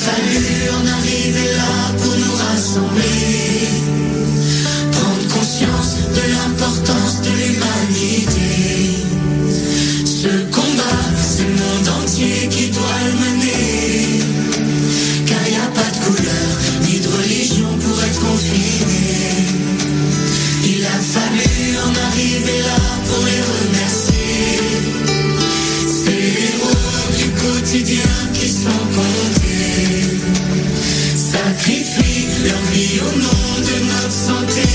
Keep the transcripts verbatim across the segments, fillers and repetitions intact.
fallu en arriver là pour nous rassembler, prendre conscience de l'importance de l'humanité. Ce combat, c'est le monde entier qui doit le mener, car y a pas de couleur ni de religion pour être confiné. Il a fallu en arriver là pour les remercier. C'est les héros du quotidien qui sont comptés, sacrifient leur vie au nom de notre santé.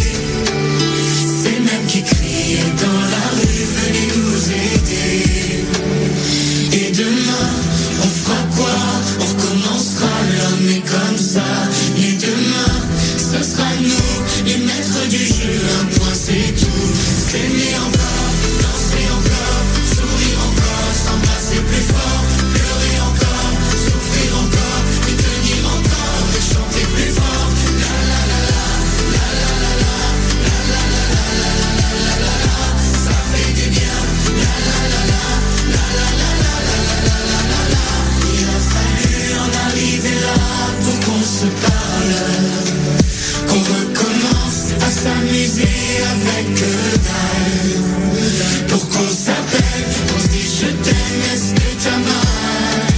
C'est même qui crient dans la rue, venez nous aider. Et demain, on fera quoi? On recommencera, l'homme est comme ça. Et demain, ce sera nous, les maîtres du jeu. Un point c'est tout, s'aimer encore, danser encore, sourire encore, s'embrasser plus fort, pleurer encore, souffrir encore, et tenir encore, et chanter plus fort. La la la la, la la la la, la la la la, la la la la la, ça fait du bien. La la la la, la la la la, la la la la la. Il a fallu en arriver là pour qu'on se parle, qu'on recommence à s'amuser avec que dalle, pour qu'on s'appelle, qu'on se dise je t'aime, est-ce que t'as mal?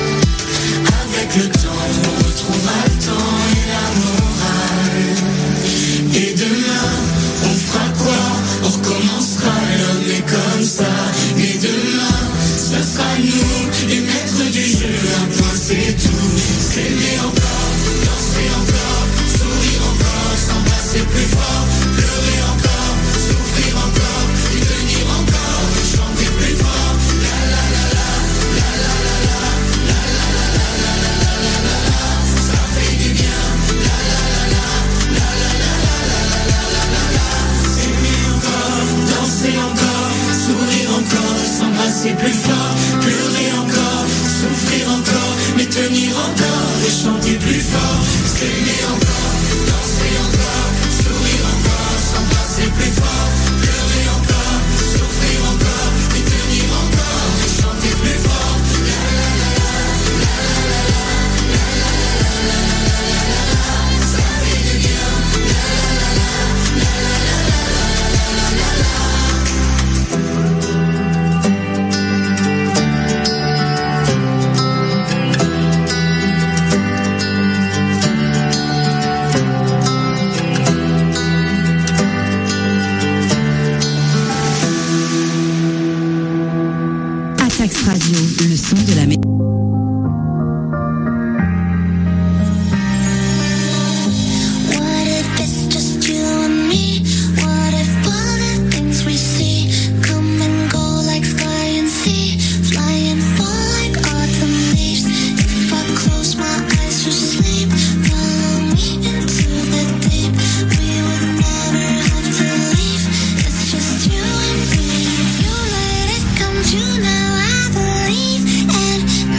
Avec le temps, on retrouvera le temps et la morale. Et demain, on fera quoi? On recommencera, l'homme est comme ça. Et demain, ce sera nous, les maîtres du jeu. Un point c'est tout, s'aimer encore, danser encore, sourire encore, s'embrasser plus fort, pleurer encore, souffrir encore, et tenir encore, et chanter plus fort. La la la la, la la la la, la la la la, la la la la la, ça fait du bien. La la la la, la la la la, la la la la la la, s'aimer encore, danser encore, sourire encore, s'embrasser plus fort, pleurer encore, souffrir encore, mais tenir encore, et chanter plus fort. S'aimer encore, danser encore, sourire encore, s'embrasser plus fort, pleurer encore, souffrir encore, et tenir encore, et chanter plus fort. La la la la, la la la la, la la la la, la la la la, ça fait du bien. La la la la, la la la la, la la la la. Radio, le son de la mer. Now I believe, and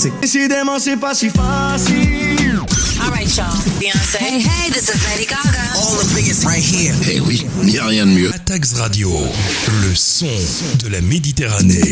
c'est décidément c'est pas si facile. All right, y'all. Beyoncé. Hey, hey, this is Lady Gaga. All the biggest right here. Eh oui, il n'y a rien de mieux. Atax Radio, le son de la Méditerranée.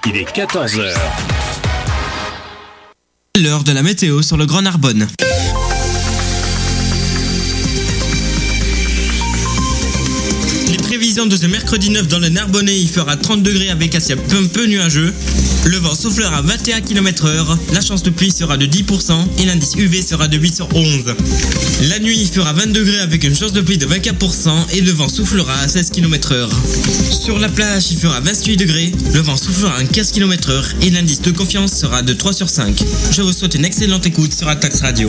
Il est quatorze heures. L'heure de la météo sur le Grand Narbonne. Les prévisions de ce mercredi neuf dans le Narbonnais, il fera trente degrés avec un ciel peu, peu nuageux. Le vent soufflera à vingt et un kilomètres heure, la chance de pluie sera de dix pour cent et l'indice U V sera de huit sur onze. La nuit, il fera vingt degrés avec une chance de pluie de vingt-quatre pour cent et le vent soufflera à seize kilomètres heure. Sur la plage, il fera vingt-huit degrés, le vent soufflera à quinze kilomètres heure et l'indice de confiance sera de trois sur cinq. Je vous souhaite une excellente écoute sur Atax Radio.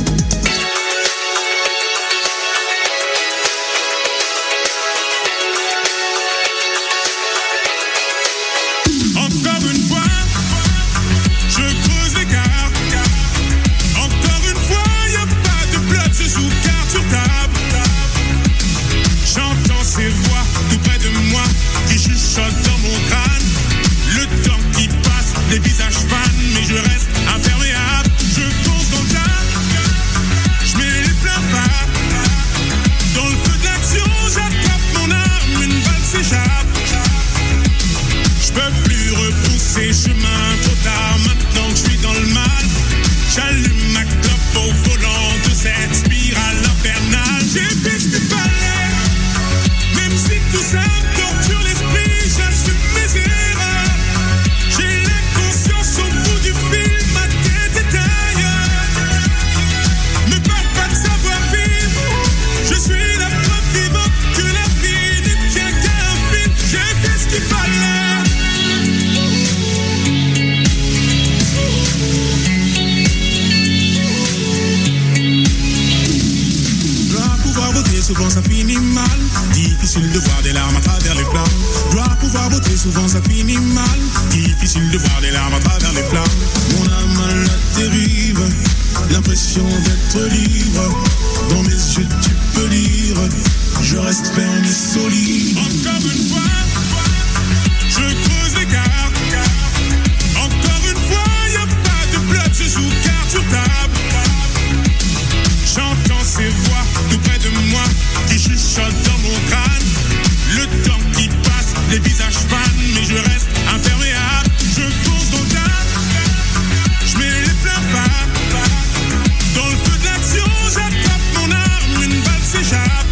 Souvent ça finit mal, difficile de voir des larmes à travers les flammes. Gloire, pouvoir, beauté, souvent ça finit mal, difficile de voir des larmes à travers les flammes. Mon âme à la dérive, l'impression d'être libre. Dans mes yeux tu peux lire, je reste ferme et solide. Encore une fois, je creuse l'écart. Encore une fois, y'a pas de bloc, je joue carte sur table. J'entends ces voix tout près de moi qui chuchotent dans mon crâne. Le temps qui passe, les visages fanent, mais je reste imperméable. Je fonce dans le tas, je mets les pleins phares. Dans le feu de l'action, j'attrape mon arme, une balle s'échappe.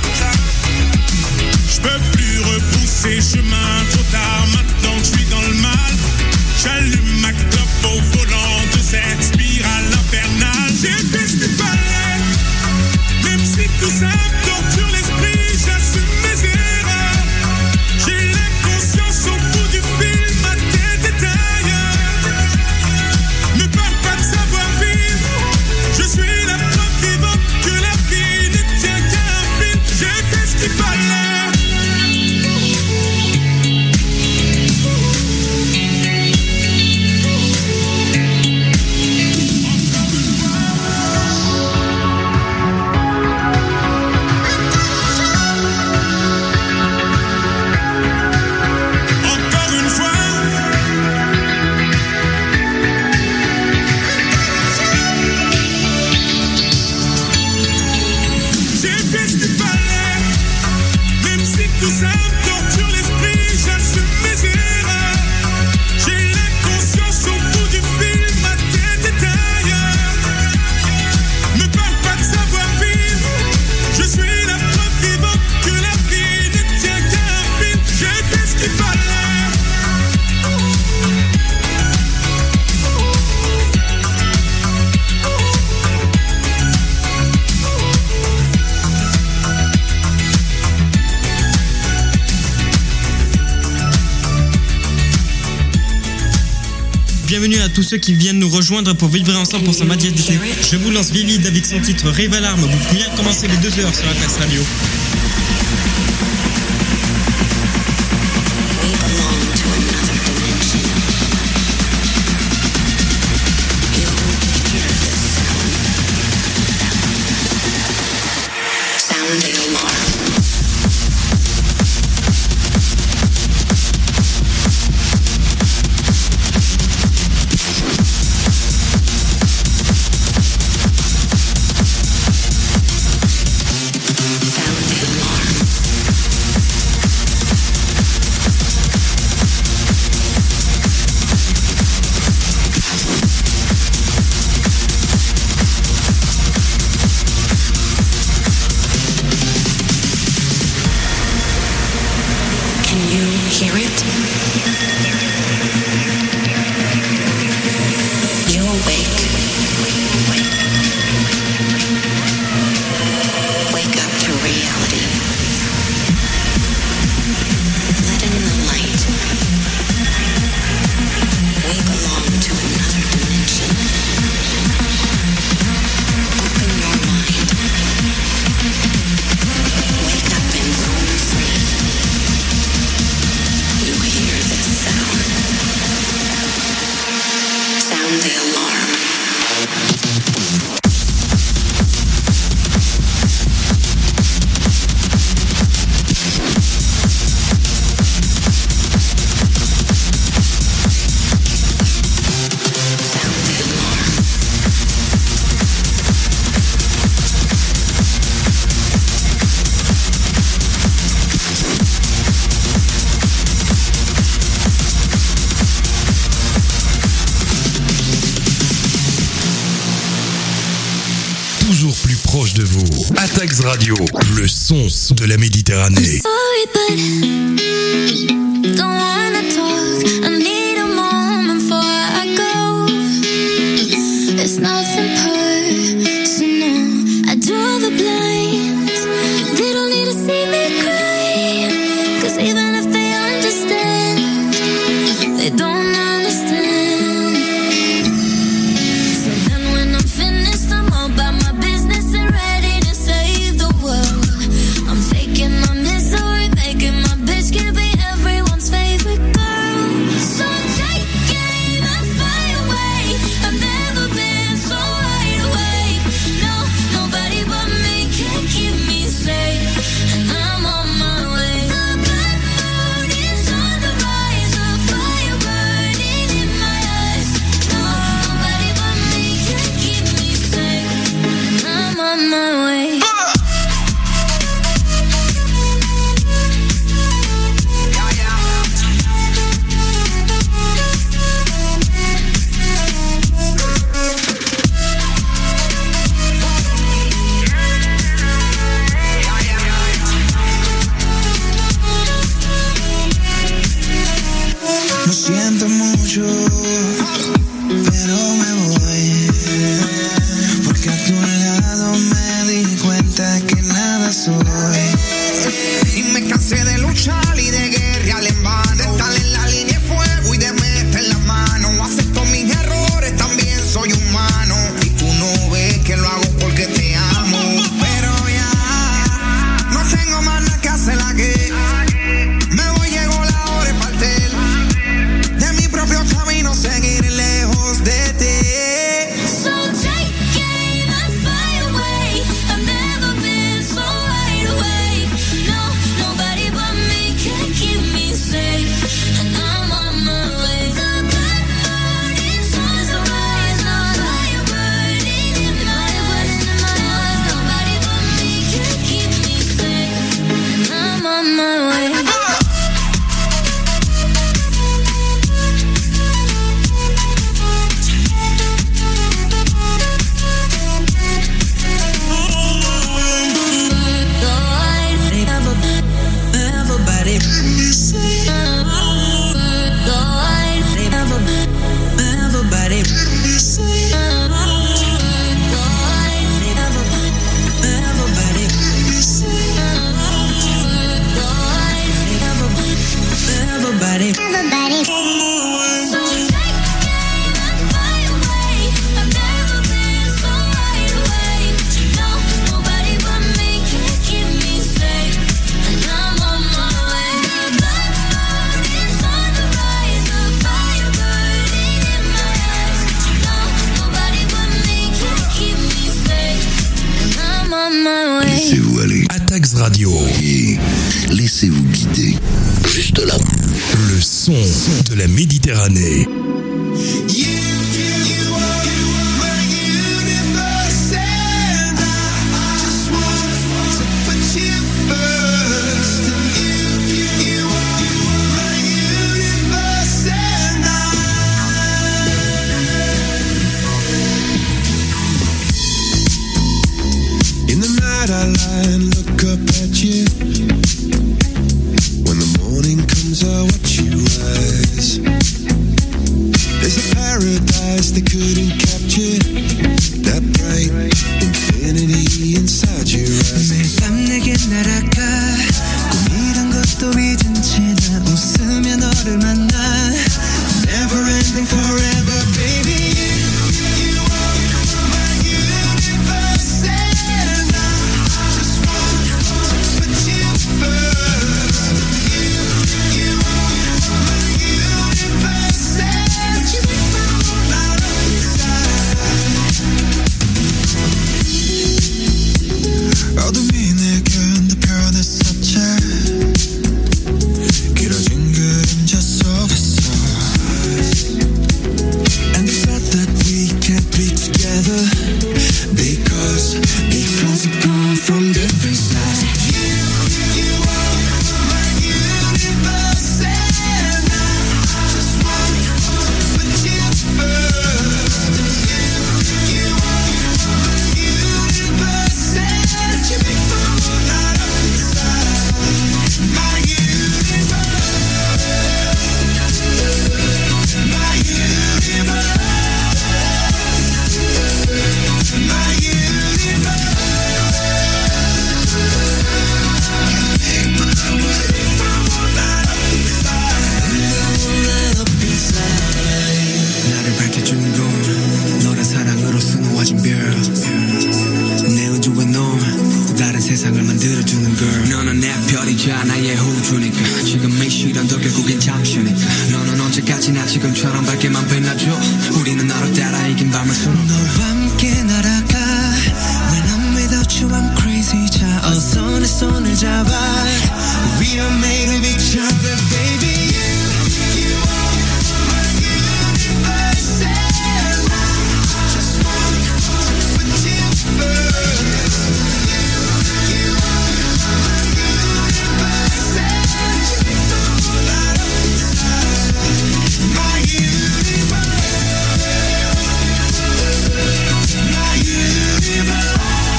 Je peux plus repousser chemin trop tard, maintenant que je suis dans le mal. J'allume ma clope au volant de cette spirale infernale. J'ai fait ce qu'il fallait, même si tout ça me torture l'esprit, j'assume mes erreurs. J'ai l'inconscience au bout du fil, ma tête est ailleurs. Me parle pas de savoir vivre, je suis la preuve vivante que la vie ne tient qu'à un fil. J'ai fait ce qu'il fallait. Bienvenue à tous ceux qui viennent nous rejoindre pour vibrer ensemble pour ce Madias d'été. Je vous lance Vivid avec son titre Rêve Alarme. Vous pouvez bien commencer les deux heures sur la Atax Radio. Sound hear it? You awake. Wake up to reality. Let in the light. We belong to another dimension. Open your mind. Wake up and go free. You hear this sound. Sound the alarm. Toujours plus proche de vous. Attax Radio, le son de la Méditerranée. Sorry, but don't wanna talk. I need a moment before I go. It's nothing personal. I draw the blinds. They don't need to see me cry. 'Cause even if they understand, they don't understand. So then when I'm finished, I'm all about my business and ready to save the world. I'm faking my misery, making my bitch can be everyone's favorite girl. So take aim and fly away. I've never been so wide awake. No, nobody but me can keep me safe, and I'm on my way. The bad mood is on the rise, a fire burning in my eyes. No, nobody but me can keep me safe, and I'm on my way. Lo siento mucho, pero me voy. Porque a tu lado me di cuenta que nada soy. Y me cansé de luchar y de guerrear en vano. De estar en la línea de fuego y de meter la mano. Acepto mis errores, también soy humano. Y tú no ves que lo hago porque te amo. Pero ya, no tengo más nada que hacer aquí. Me voy, llegó la hora de partir. De mi propio camino seguir lejos de ti. So take aim and fly away. I've never been so wide awake. No, nobody but me can keep me safe, and I'm on my way. The bad mood is on the rise, no fire burning in my eyes. Nobody but me can keep me safe, and I'm on my way. Everybody. Everybody. So take aim and fly away. I've never been so wide awake. No, nobody but me can keep me safe, and I'm on my way. The bad mood is on the rise, a fire burning in my eyes. No, nobody but me can keep me safe, and I'm on my way. Laissez-vous aller. Attax Radio. Et laissez-vous guider. Juste là. Le son de la Méditerranée. In the night I lie and look up at you. When the morning comes I watch 나의 호주니까 지금 이 시련도 결국엔 잠시니까 너는 언제까지나 지금처럼 밝게만 빛나줘 우리는 너를 따라 이긴 밤을 수놓 너와 함께 날아가 When I'm without you I'm crazy 자 어서 내 손을 잡아 We are made of each other baby You, you are my universe and I just want to put you first You, you are my universe and you know that I'm inside My universe My universe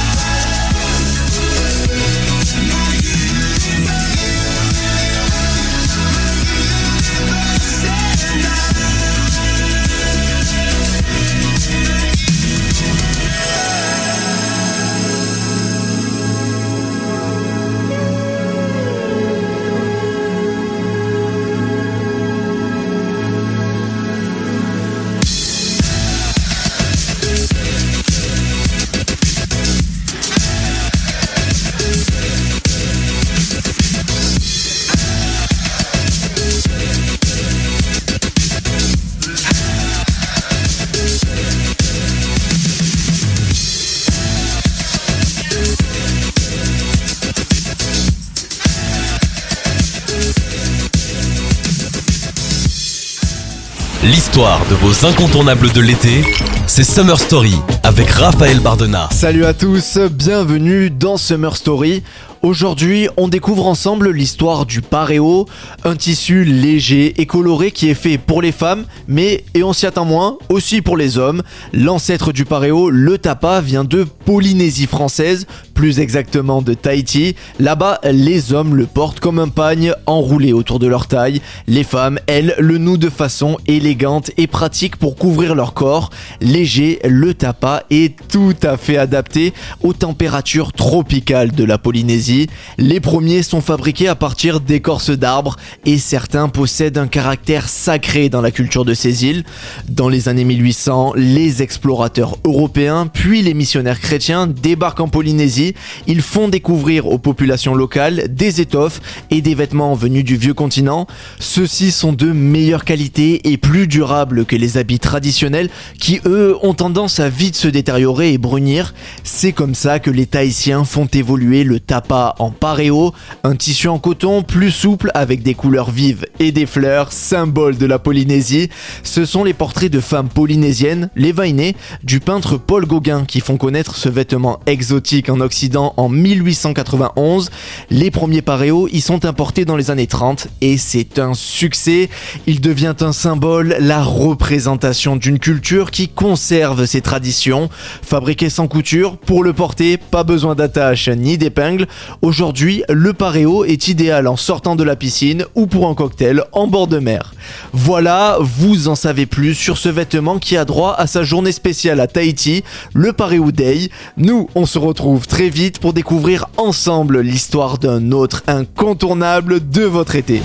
L'histoire de vos incontournables de l'été, c'est Summer Story avec Raphaël Bardena. Salut à tous, bienvenue dans Summer Story. Aujourd'hui, on découvre ensemble l'histoire du paréo, un tissu léger et coloré qui est fait pour les femmes, mais, et on s'y attend moins, aussi pour les hommes. L'ancêtre du paréo, le tapa, vient de Polynésie française, plus exactement de Tahiti. Là-bas, les hommes le portent comme un pagne enroulé autour de leur taille. Les femmes, elles, le nouent de façon élégante et pratique pour couvrir leur corps. Léger, le tapa est tout à fait adapté aux températures tropicales de la Polynésie. Les premiers sont fabriqués à partir d'écorces d'arbres et certains possèdent un caractère sacré dans la culture de ces îles. Dans les années mille huit cents, les explorateurs européens puis les missionnaires chrétiens débarquent en Polynésie. Ils font découvrir aux populations locales des étoffes et des vêtements venus du vieux continent. Ceux-ci sont de meilleure qualité et plus durables que les habits traditionnels qui eux ont tendance à vite se détériorer et brunir. C'est comme ça que les Tahitiens font évoluer le tapa en paréo, un tissu en coton plus souple avec des couleurs vives et des fleurs, symbole de la Polynésie. Ce sont les portraits de femmes polynésiennes, les vainées, du peintre Paul Gauguin qui font connaître ce vêtement exotique en Occident en mille huit cent quatre-vingt-onze. Les premiers paréos y sont importés dans les années trente et c'est un succès. Il devient un symbole, la représentation d'une culture qui conserve ses traditions. Fabriqué sans couture, pour le porter, pas besoin d'attache ni d'épingle. Aujourd'hui, le paréo est idéal en sortant de la piscine ou pour un cocktail en bord de mer. Voilà, vous en savez plus sur ce vêtement qui a droit à sa journée spéciale à Tahiti, le Paréo Day. Nous, on se retrouve très vite pour découvrir ensemble l'histoire d'un autre incontournable de votre été.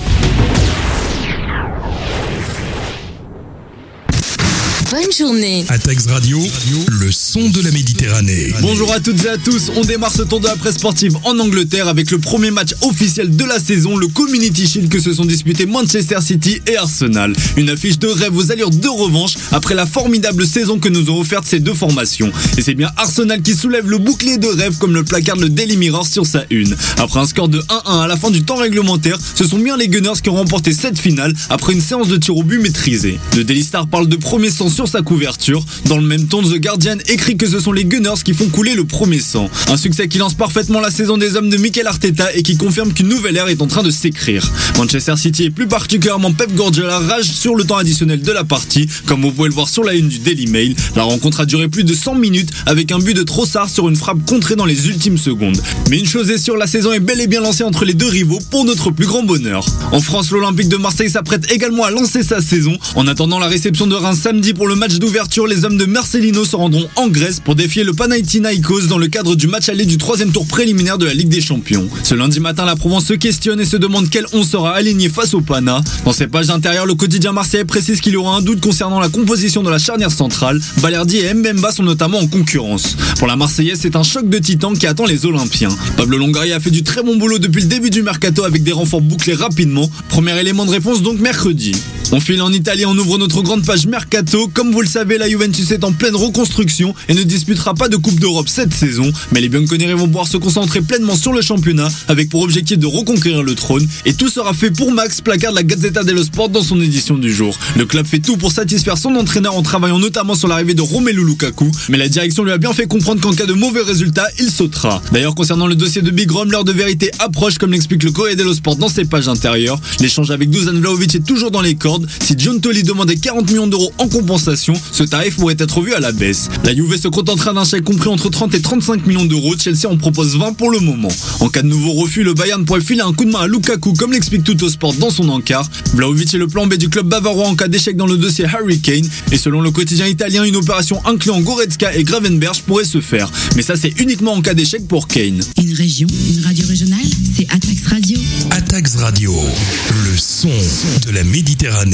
Bonne journée. Atax Radio, le son de la Méditerranée. Bonjour à toutes et à tous, on démarre ce tour de la presse sportive en Angleterre avec le premier match officiel de la saison, le Community Shield que se sont disputés Manchester City et Arsenal. Une affiche de rêve aux allures de revanche après la formidable saison que nous ont offerte ces deux formations. Et c'est bien Arsenal qui soulève le bouclier de rêve comme le placarde le Daily Mirror sur sa une. Après un score de un un à la fin du temps réglementaire, ce sont bien les Gunners qui ont remporté cette finale après une séance de tir au but maîtrisée. Le Daily Star parle de premier sang sur sa couverture. Dans le même ton, The Guardian écrit que ce sont les Gunners qui font couler le premier sang. Un succès qui lance parfaitement la saison des hommes de Mikel Arteta et qui confirme qu'une nouvelle ère est en train de s'écrire. Manchester City et plus particulièrement Pep Guardiola rage sur le temps additionnel de la partie, comme vous pouvez le voir sur la une du Daily Mail. La rencontre a duré plus de cent minutes avec un but de Trossard sur une frappe contrée dans les ultimes secondes. Mais une chose est sûre, la saison est bel et bien lancée entre les deux rivaux pour notre plus grand bonheur. En France, l'Olympique de Marseille s'apprête également à lancer sa saison en attendant la réception de Reims samedi pour pour le match d'ouverture, les hommes de Marcelino se rendront en Grèce pour défier le Panathinaikos dans le cadre du match aller du troisième tour préliminaire de la Ligue des Champions. Ce lundi matin, la Provence se questionne et se demande quel on sera aligné face au Pana. Dans ses pages d'intérieur, le quotidien marseillais précise qu'il y aura un doute concernant la composition de la charnière centrale. Balerdi et Mbemba sont notamment en concurrence. Pour la Marseillaise, c'est un choc de titans qui attend les Olympiens. Pablo Longoria a fait du très bon boulot depuis le début du mercato avec des renforts bouclés rapidement. Premier élément de réponse donc mercredi. On file en Italie, on ouvre notre grande page mercato. Comme vous le savez, la Juventus est en pleine reconstruction et ne disputera pas de Coupe d'Europe cette saison. Mais les bianconeri vont pouvoir se concentrer pleinement sur le championnat avec pour objectif de reconquérir le trône. Et tout sera fait pour Max, placard de la Gazzetta dello Sport dans son édition du jour. Le club fait tout pour satisfaire son entraîneur en travaillant notamment sur l'arrivée de Romelu Lukaku. Mais la direction lui a bien fait comprendre qu'en cas de mauvais résultats, il sautera. D'ailleurs, concernant le dossier de Big Rome, l'heure de vérité approche, comme l'explique le Corriere dello Sport dans ses pages intérieures. L'échange avec Dusan Vlahovic est toujours dans les cordes. Si Giuntoli demandait quarante millions d'euros en compensation, ce tarif pourrait être revu à la baisse. La Juve se contentera d'un chèque compris entre trente et trente-cinq millions d'euros. Chelsea en propose vingt pour le moment. En cas de nouveau refus, le Bayern pourrait filer un coup de main à Lukaku, comme l'explique Tuttosport dans son encart. Vlahovic est le plan B du club bavarois en cas d'échec dans le dossier Harry Kane. Et selon le quotidien italien, une opération incluant Goretzka et Gravenberch pourrait se faire. Mais ça, c'est uniquement en cas d'échec pour Kane. Une région, une radio régionale, c'est Atax Radio. Atax Radio, le son de la Méditerranée.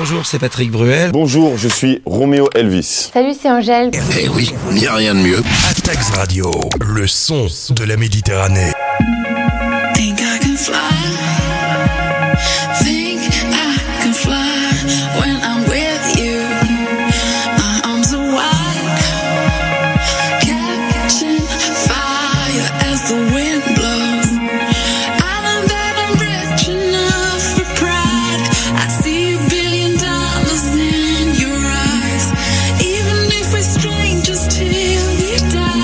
Bonjour, c'est Patrick Bruel. Bonjour, je suis Roméo Elvis. Salut, c'est Angèle. Eh oui, il n'y a rien de mieux. Atax Radio, le son de la Méditerranée. Think I can fly. Think I can fly when I'm with you. My arms are wide, catching fire as the wind blows. I know that I'm rich enough for pride. I see a billion dollars in your eyes, even if we're strangers till we die.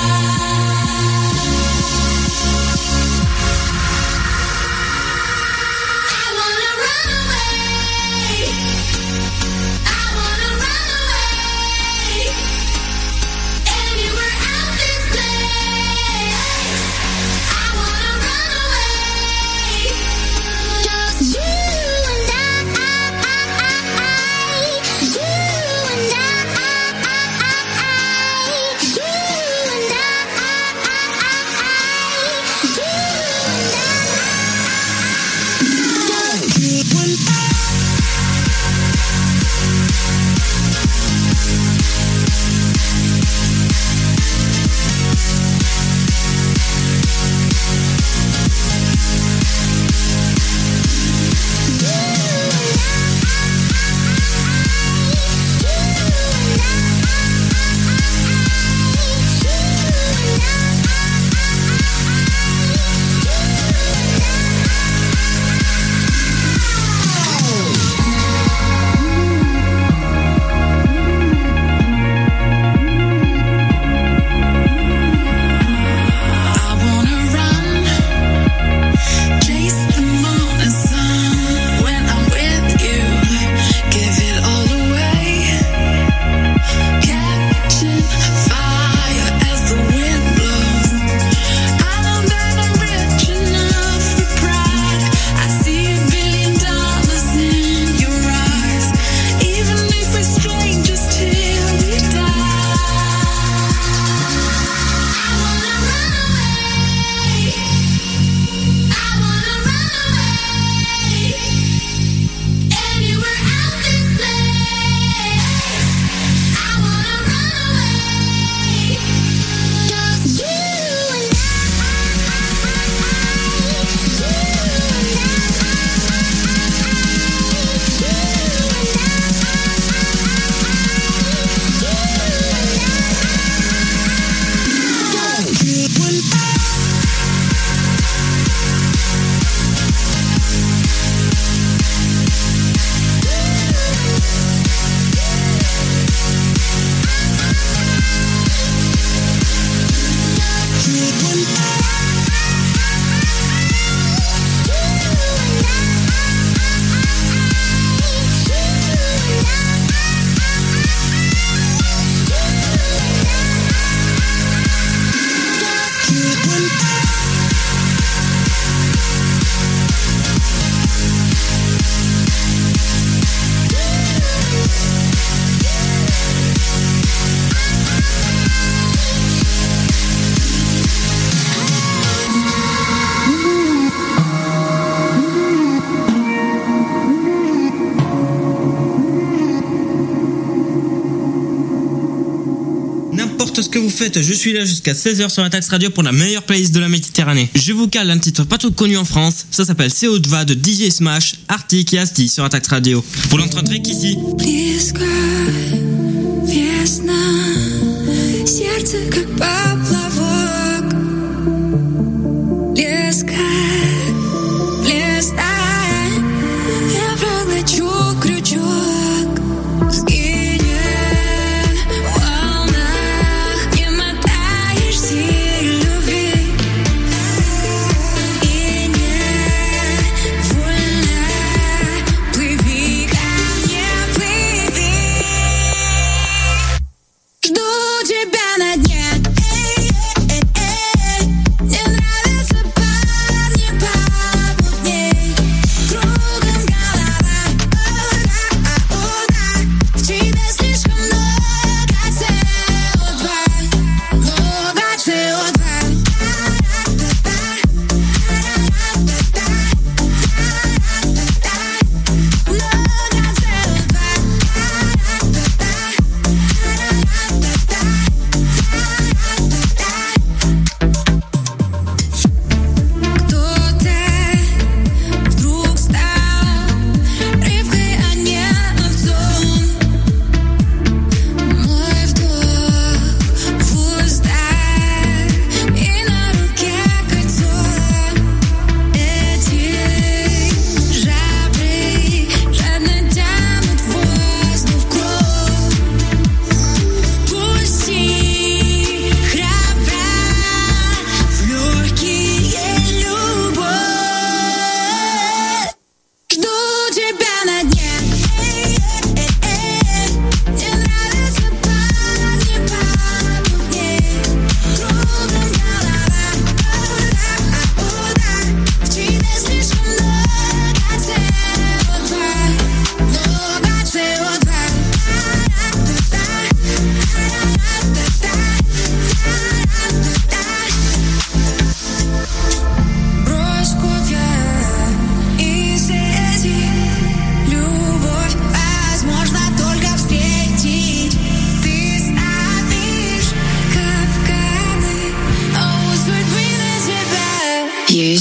Ce que vous faites, je suis là jusqu'à seize heures sur Atax Radio pour la meilleure playlist de la Méditerranée. Je vous cale un titre pas trop connu en France, ça s'appelle C O deux Va de D J Smash, Arctic et Asti sur Atax Radio. Vous l'entendrez qu'ici.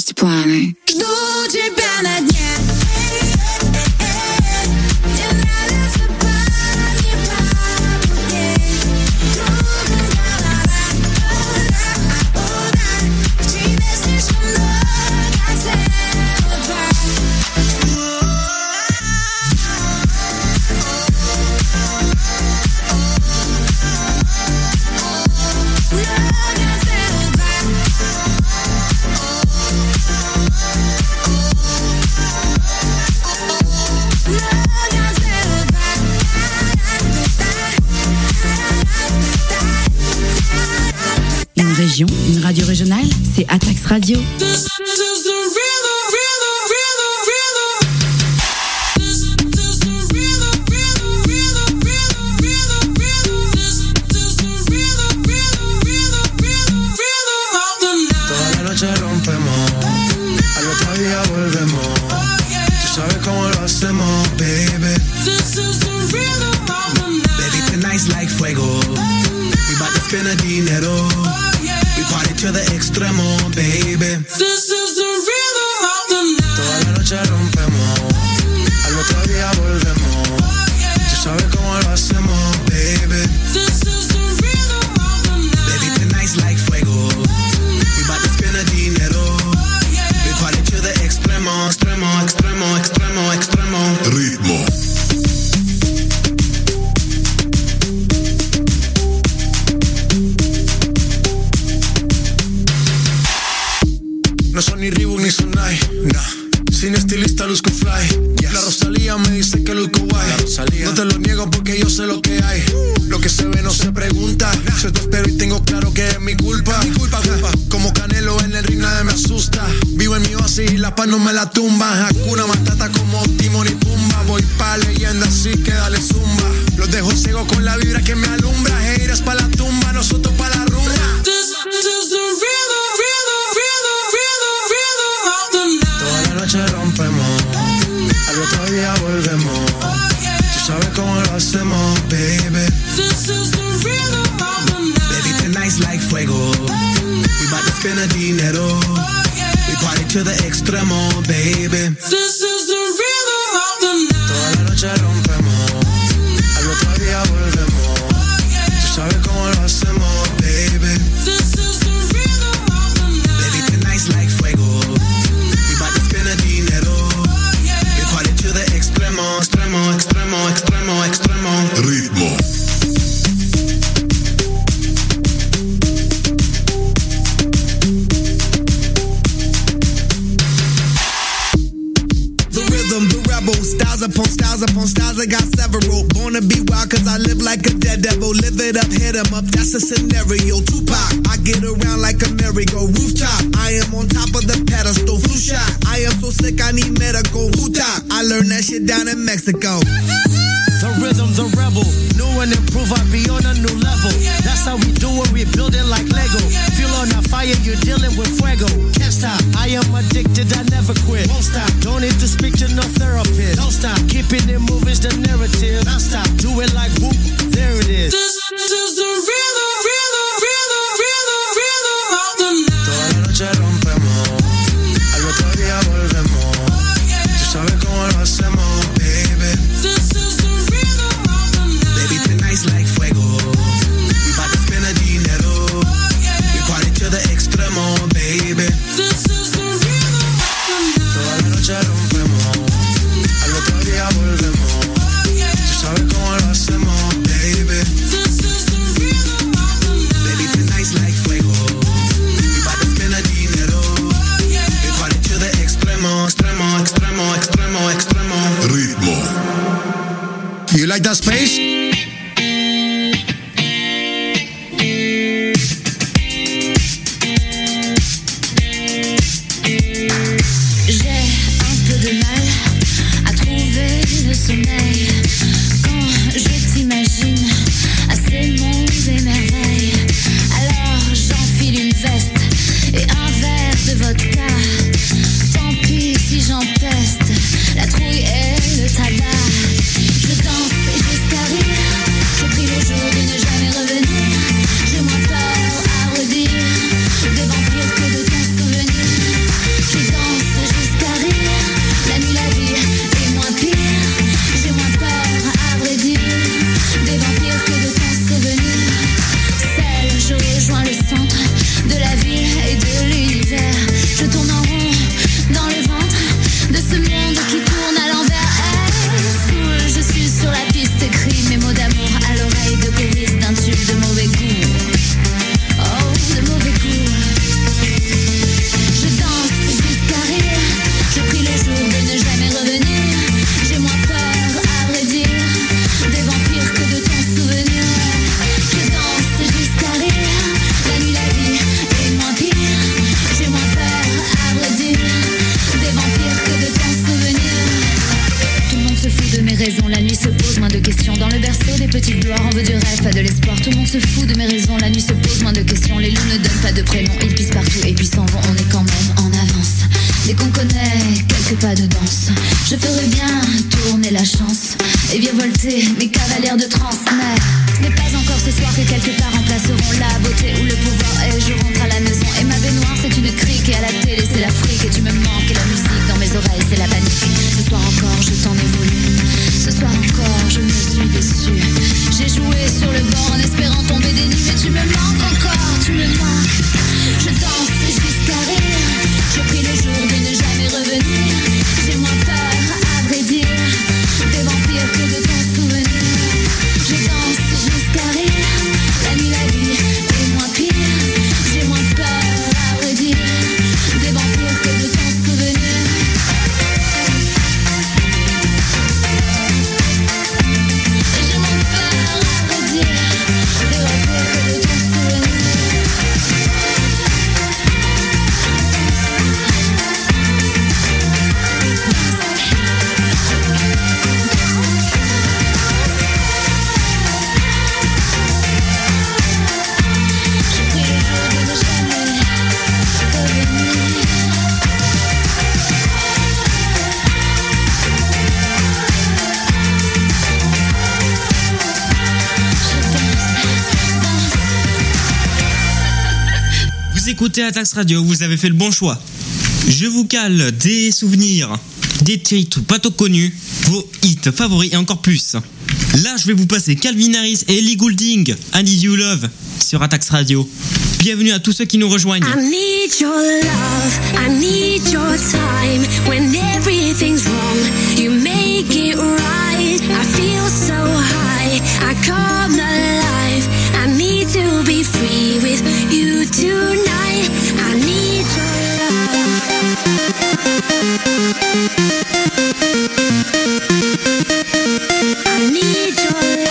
Вместе планы. Жду тебя на дне. Мне нравятся парни по пути. Кругом голова, удар. В тебе слишком много целых два. Une région, une radio régionale, c'est Atax Radio. Toda la noche rompemos, al otro día volvemos. Tú sabes cómo lo hacemos, baby. Baby, tonight's like fuego. We bout to spend the dinero. We party to the extremo, baby. Toda la noche rompemos, al otro día volvemos. Tú sabes cómo lo hacemos, baby. Baby, tonight's like fuego. We bout to spend the dinero. We party to the extremo, extremo, extremo, extremo, extremo. Ritmo. No son ni Reebok ni Sonai, nah. Sin estilista luzco fly, yes. La Rosalía me dice que luzco guay. No te lo niego porque yo sé lo que hay. Lo que se ve no se pregunta. Nah. Yo te espero y tengo claro que es mi culpa. Mi culpa, culpa. Como Canelo en el ring nadie me asusta. Vivo en mi oasis y la paz no me la tumba. Hakuna Matata como Timon y Pumba. Voy pa' leyenda así que dale zumba. Los dejo ciego con la vibra que me alumbra. Haters pa' la tumba, nosotros pa' la rumba. Toda la noche rompemos, al otro día volvemos. Tú sabes cómo lo hacemos, baby. Baby, tonight's like fuego. We bout to spend the dinero. We party to the extremo, baby. Toda la noche rompemos, al otro día volvemos. Tú sabes cómo lo hacemos, baby. Baby, tonight's like fuego. We bout to spend the dinero. We party to the extremo, extremo, extremo, extremo, extremo. Ritmo. The rhythm, the rebel, styles upon styles upon styles, I got several. Born to be wild cause I live like a dead devil. Live it up, hit 'em up, that's a scenario. Tupac, I get around like a merry-go. Rooftop, I am on top of the pedestal. Flu shot, I am so sick I need medical. Huta, I learned that shit down in Mexico. The rhythm, the rebel, new and improve, I be on a new level. That's how we do it, we build it like Lego. Feel on a fire, you're dealing with fuego. Can't stop, I am addicted, I never quit. Won't stop, don't need to speak to no therapist. Don't stop, keeping it moving's the narrative. Don't stop, do it like whoop, there it is. This is the rhythm, rhythm, rhythm, rhythm, rhythm of the night. Toda la noche rompemos, al otro día volvemos. Tú sabes cómo lo hacemos, baby. Baby, tonight's like fuego. We bout to spend the dinero. We party to the extremo, baby. Toda la noche rompemos, raison, la nuit se pose moins de questions. Les loups ne donnent pas de prénom, ils pissent partout et puis s'en vont. On est quand même en avance. Dès qu'on connaît quelques pas de danse, je ferais bien tourner la chance et virevolter mes cavalières de trance. Mais ce n'est pas encore ce soir que quelque part remplaceront la beauté ou le pouvoir. Et je rentre à la maison et ma baignoire c'est une crique. Et à la télé c'est l'Afrique et tu me manques. Et la musique dans mes oreilles c'est la panique. Ce soir encore je t'en ai voulu. Ce soir encore je me suis déçue. J'ai joué sur le banc en espérant tomber des nues. Mais tu me manques encore, tu me manques. Je danse jusqu'à rire. Je prie le jour de ne jamais revenir. J'ai moins peur, à vrai dire, des vampires que de ton souvenir. Je danse jusqu'à rire. La nuit, la vie est moins pire. J'ai moins peur, à vrai dire, des vampires que de ton souvenir. J'ai moins peur, à vrai dire, des vampires que de ton souvenir. Vous écoutez Atax Radio, vous avez fait le bon choix. Je vous cale des souvenirs, des titres pas trop connus, vos hits favoris et encore plus. Là, je vais vous passer Calvin Harris et Ellie Goulding, I Need You Love, sur Atax Radio. Bienvenue à tous ceux qui nous rejoignent. I need your love, I need your time. When everything's wrong, you make it right. I feel so high, I come alive. I need to be free with you tonight. I need your love. I need your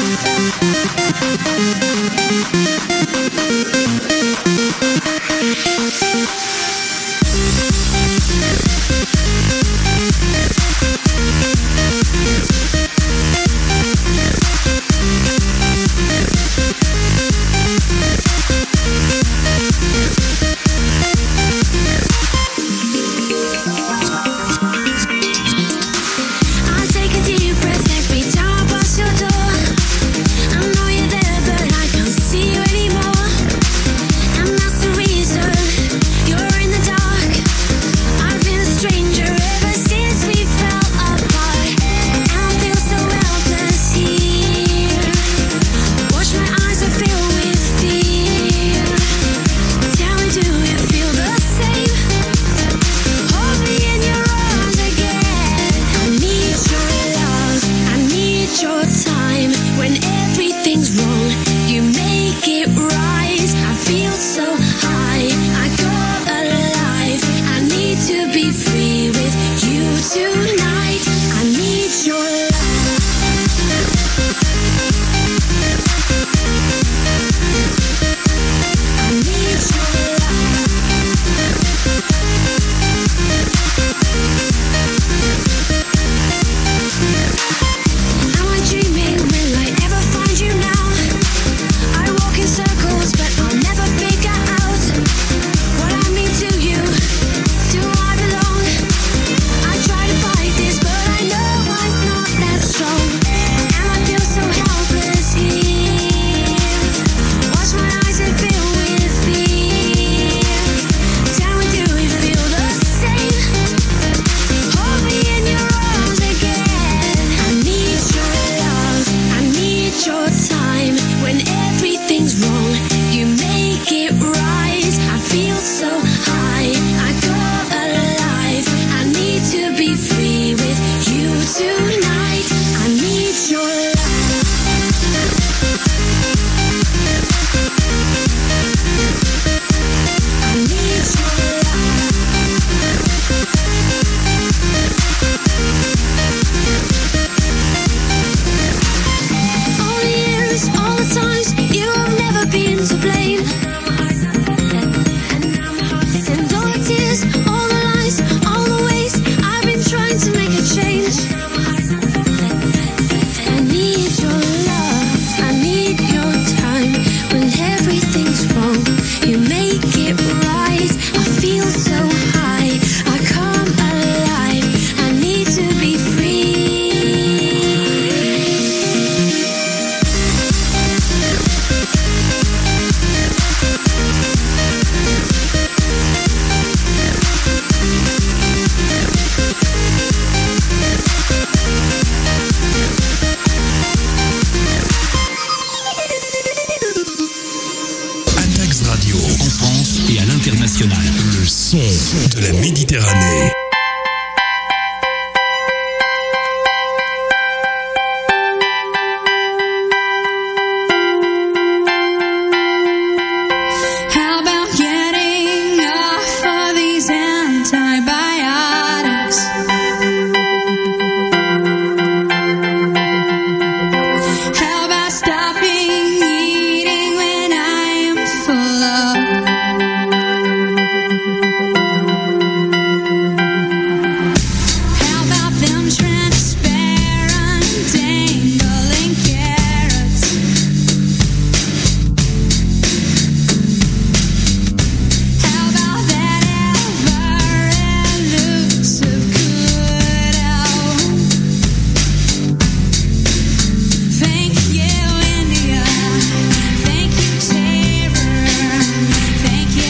I'll take a deep breath every time I pass your door. I know you're there, but I can't see you anymore. And that's the reason you're in the international. Le son de la Méditerranée. How about getting off of these antibiotics? How about stopping eating when I am full up? How about them transparent dangling carrots? How about that ever-elusive could-out? Thank you, India. Thank you, terror. Thank you,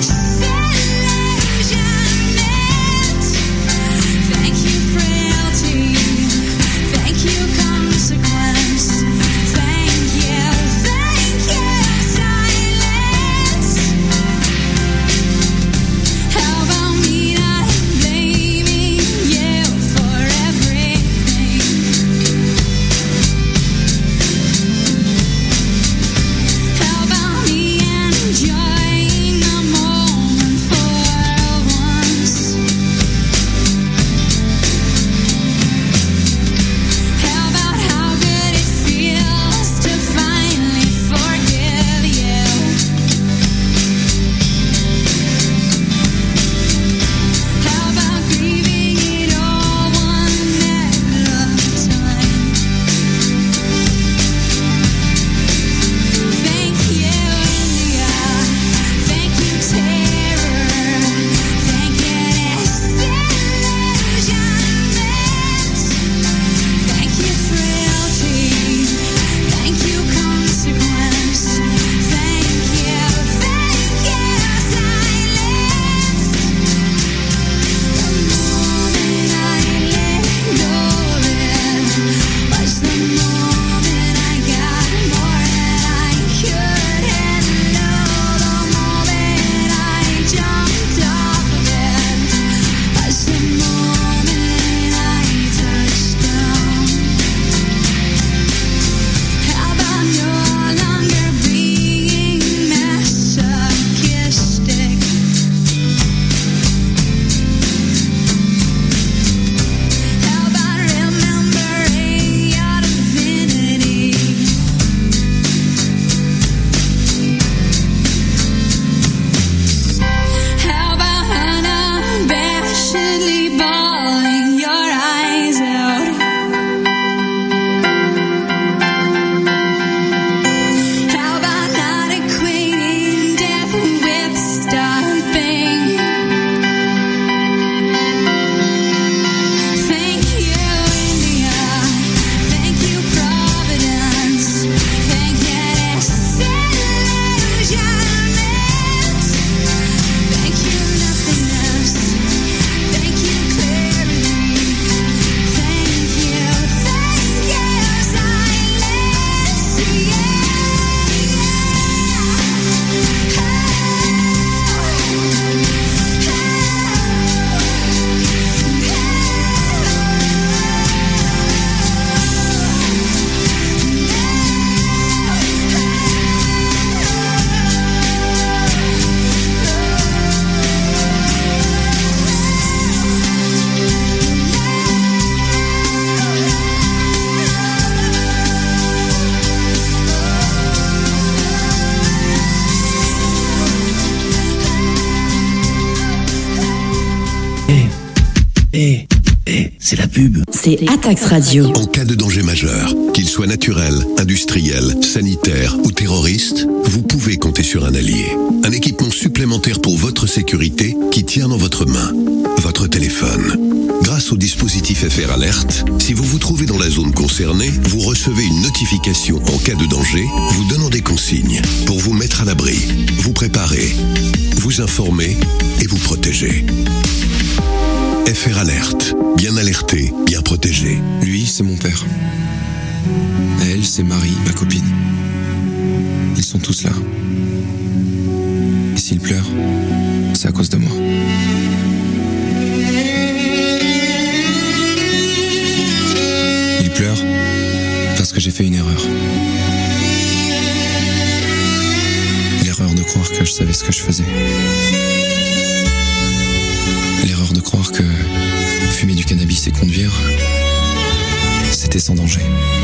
disillusionment. Thank you, frailty. Thank you, consequence. Thank you, thank you, silence. How about me not blaming you for everything? How about me enjoying the moment for once? How about how good it feels to finally forgive you? How about grieving it all one at a time? Thank you, India. Thank you, terror. Thank you, disillusionment. Thank you, frailty. Thank you, consequence. Thank you, thank you, silence. The moment I let go of it was the moment I got more than I could handle. The moment I jumped off of it was the moment I touched down. How about no longer being masochistic? How about remembering your divinity? How about unabashedly bawling your eyes out? How about not equating death with stopping? Thank you, India. Thank you, Providence. Thank you, disillusionment. Thank you, nothingness. Thank you, clarity. Thank you, thank you, silence. Eh, eh, c'est la pub. C'est Atax Radio. En cas de danger majeur, qu'il soit naturel, industriel, sanitaire ou terroriste, vous pouvez compter sur un allié. Un équipement supplémentaire pour votre sécurité qui tient dans votre main, votre téléphone. Grâce au dispositif F R Alert, si vous vous trouvez dans la zone concernée, vous recevez une notification en cas de danger, vous donnant des consignes pour vous mettre à l'abri, vous préparer, vous informer et vous protéger. F R Alert, bien alerté, bien protégé. Lui, c'est mon père. Elle, c'est Marie, ma copine. Ils sont tous là. Et s'ils pleurent, c'est à cause de moi. Il pleure parce que j'ai fait une erreur. L'erreur de croire que je savais ce que je faisais. L'erreur de croire que fumer du cannabis et conduire, c'était sans danger.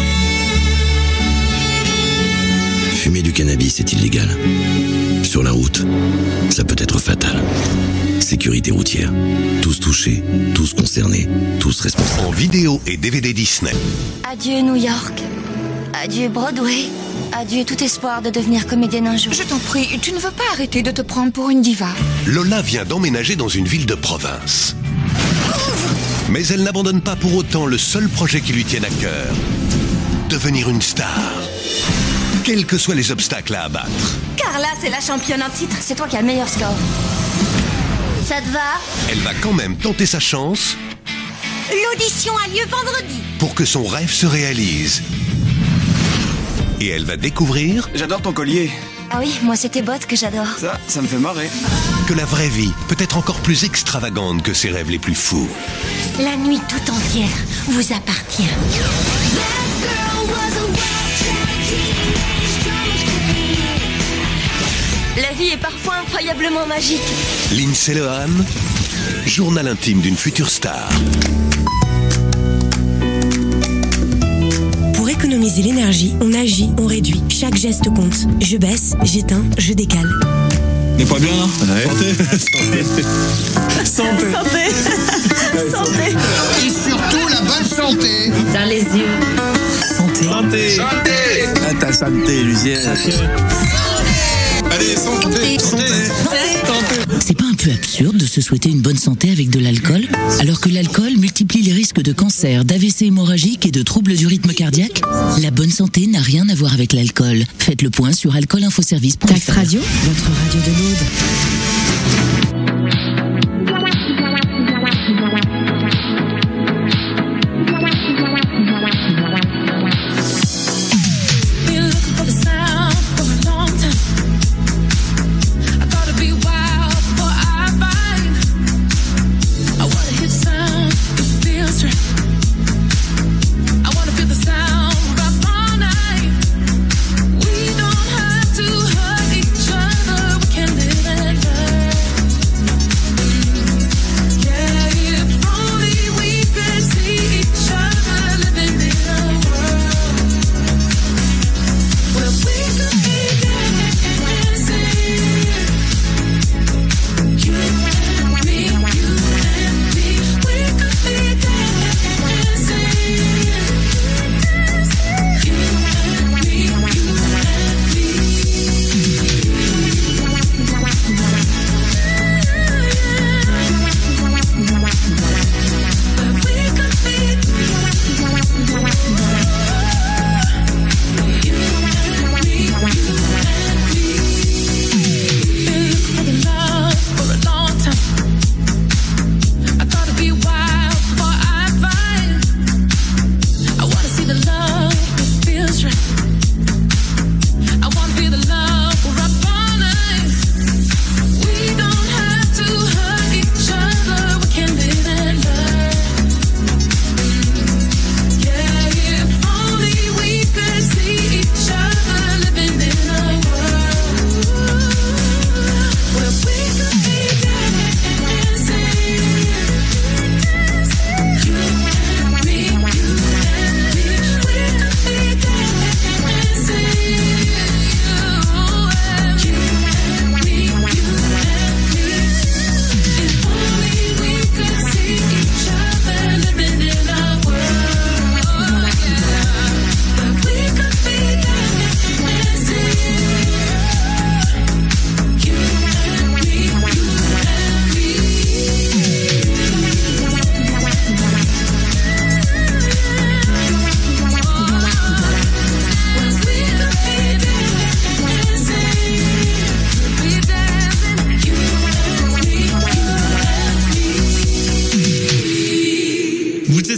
Fumer du cannabis est illégal. Sur la route, ça peut être fatal. Sécurité routière. Tous touchés, tous concernés, tous responsables. En vidéo et D V D Disney. Adieu New York. Adieu Broadway. Adieu tout espoir de devenir comédienne un jour. Je t'en prie, tu ne veux pas arrêter de te prendre pour une diva. Lola vient d'emménager dans une ville de province. Mais elle n'abandonne pas pour autant le seul projet qui lui tienne à cœur. Devenir une star. Quels que soient les obstacles à abattre. Carla, c'est la championne en titre. C'est toi qui as le meilleur score. Ça te va? Elle va quand même tenter sa chance. L'audition a lieu vendredi. Pour que son rêve se réalise. Et elle va découvrir... J'adore ton collier. Ah oui, moi c'est tes bottes que j'adore. Ça, ça me fait marrer. Que la vraie vie peut être encore plus extravagante que ses rêves les plus fous. La nuit tout entière vous appartient. La vie est parfois incroyablement magique. Lindsay Lohan, journal intime d'une future star. Pour économiser l'énergie, on agit, on réduit. Chaque geste compte. Je baisse, j'éteins, je décale. N'est pas bien, hein? Santé. Santé. Santé. Santé. Et surtout la bonne santé. Dans les yeux. Santé. Santé. Santé. Ah, ta santé, Lucienne. Allez, santé. Santé. C'est pas un peu absurde de se souhaiter une bonne santé avec de l'alcool, alors que l'alcool multiplie les risques de cancer, d'A V C hémorragique et de troubles du rythme cardiaque? La bonne santé n'a rien à voir avec l'alcool. Faites le point sur alcool info service point f r. Tax Radio, votre radio de l'Aude.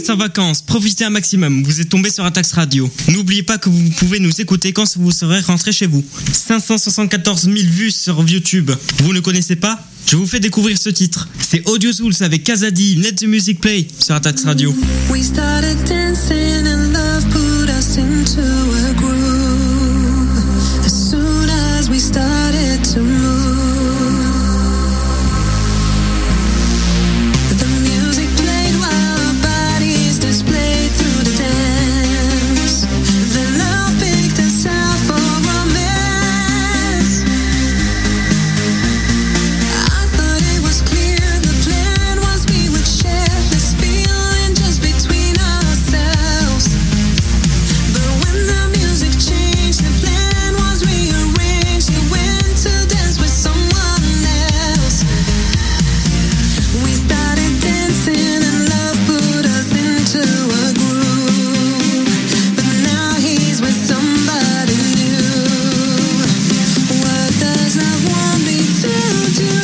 êtes en vacances, profitez un maximum, vous êtes tombé sur Atax Radio. N'oubliez pas que vous pouvez nous écouter quand vous serez rentré chez vous. cinq cent soixante-quatorze mille vues sur YouTube. Vous ne connaissez pas ? Je vous fais découvrir ce titre. C'est Audio Souls avec Kazadi, Let the Music Play sur Atax Radio. We started dancing and love put us into a groove. As soon as we started to move, the music played while our bodies displayed through the dance. The love picked us out for romance. I thought it was clear the plan was we would share this feeling just between ourselves. But when the music changed, the plan was rearranged. He went to dance with someone else. We started dancing and love put us into a groove. But now he's with somebody new. What does love want me to do?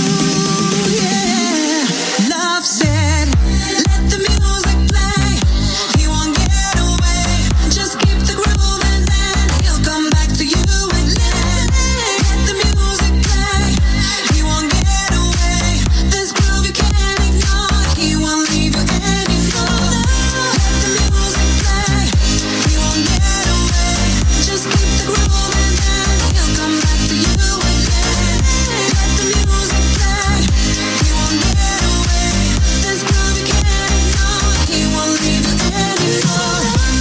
Yeah. Love said, let the music play. He won't get away. Just keep the groove and then he'll come back to you and let, let the music play. He won't get away. This groove you can't ignore. He won't leave you anymore. Let the music play. He won't get away. Just keep the groove and then he'll come back to you and let, let the music play. He won't get away. This groove you can't ignore. He won't leave you anymore.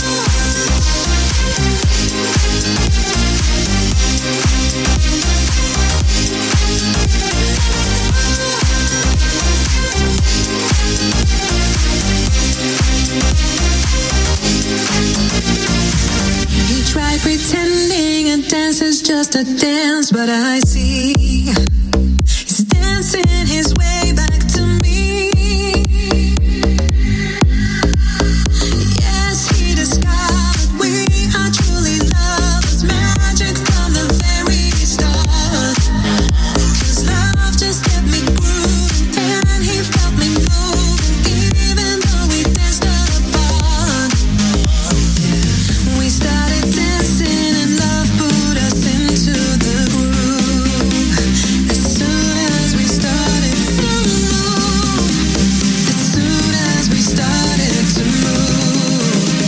He tried pretending a dance is just a dance, but I see he's dancing his way back to me. Yes, he discovered we are truly lovers, magic from the very start. 'Cause love just kept me grooving and he felt me moving, even though we danced apart. We started dancing and love put us into the groove. As soon as we started to move, as soon as we started to move,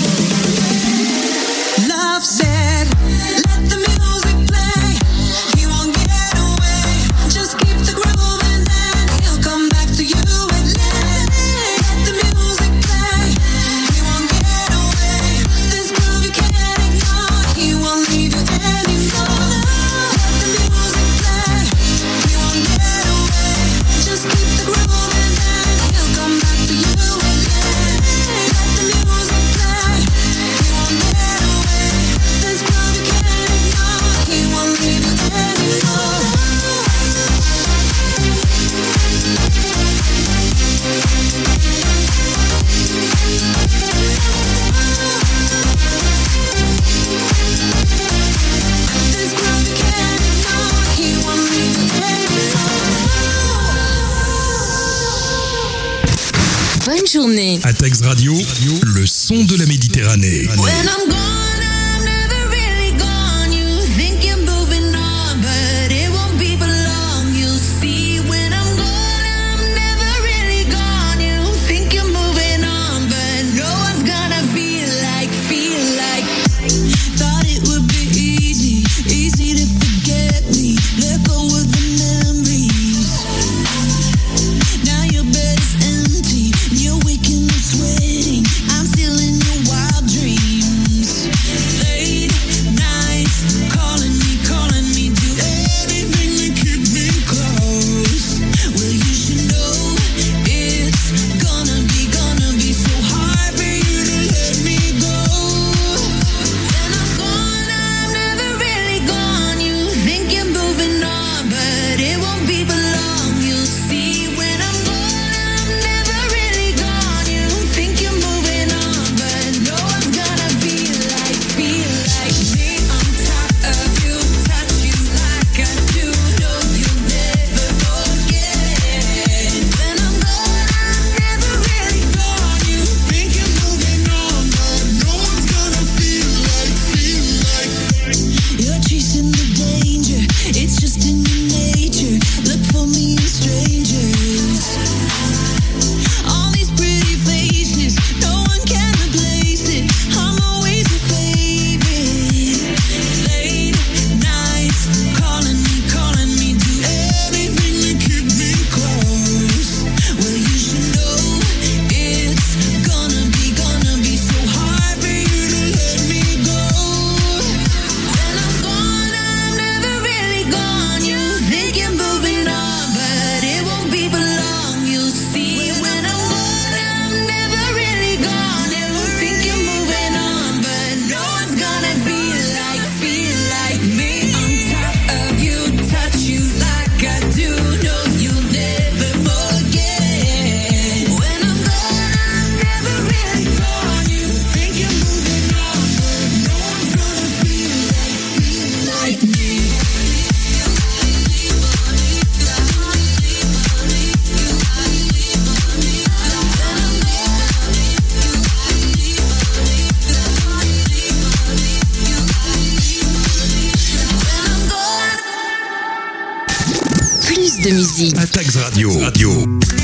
love said, let the music play. He won't get away. Just keep the groove and then he'll come back to you and let, let the music play. He won't get away. This groove you can't ignore. He won't leave you anymore. Let the music play. He won't get away. Just keep the groove and then he'll come back to you and let, let the music play. He won't get away. This groove you can't ignore. He won't leave you anymore. This groove you can't ignore. He won't leave you anymore. Bonne journée. Atax Radio, le son de la Méditerranée. When I'm gone, I'm never really gone. You think you're moving on, but it won't be for long. You'll see when I'm gone, I'm never really gone. You think you're moving on, but no one's gonna feel like, feel like. Thought it would be easy, easy to forget me. Let go of the memories. Now your bed is empty, you're waking up sweating. I'm still in your wild dreams. Radio. Radio.